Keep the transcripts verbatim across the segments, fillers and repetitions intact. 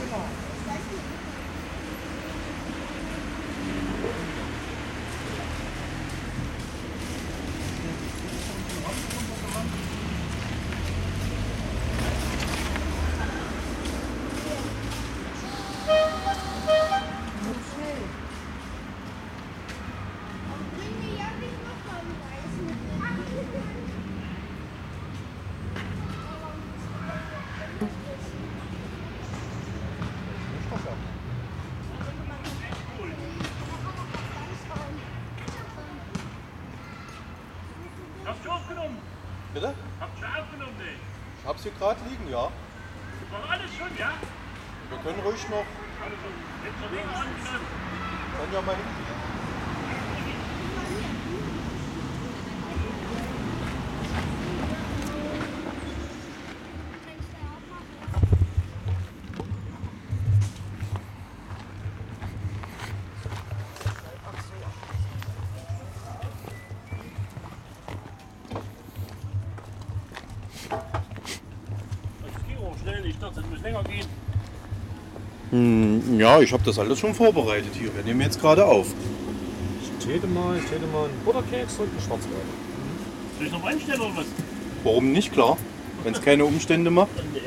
Hast du aufgenommen? Bitte? Habt ihr aufgenommen, ne? Ich hab's hier gerade liegen, ja. War alles schon, ja? Wir können ruhig noch. Also, jetzt noch nicht angenommen. Können ja mal hingehen. Ich dachte, es muss länger gehen. Hm, ja, ich habe das alles schon vorbereitet hier. Wir nehmen jetzt gerade auf. Ich täte mal, ich täte mal einen Butterkeks und einen Schwarzwald. Soll ich noch mal einstellen oder was? Warum nicht, klar? Wenn es keine Umstände macht. Nee.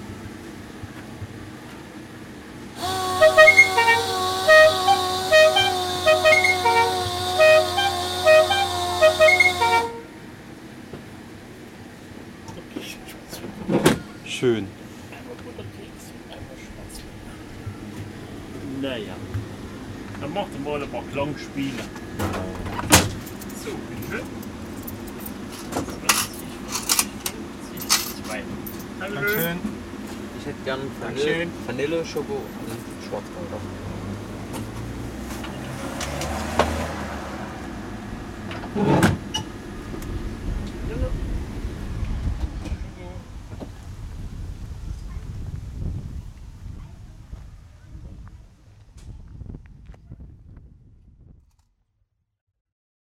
Schön. Einmal Butterkeks und einmal Schwarzwald. Naja. Dann macht ihr mal ein paar Klangspiele. So, bitteschön. zwei. Dankeschön. Ich hätte gern Vanille, Dankeschön. Vanille, Schoko und Schwarzwälder. Ja.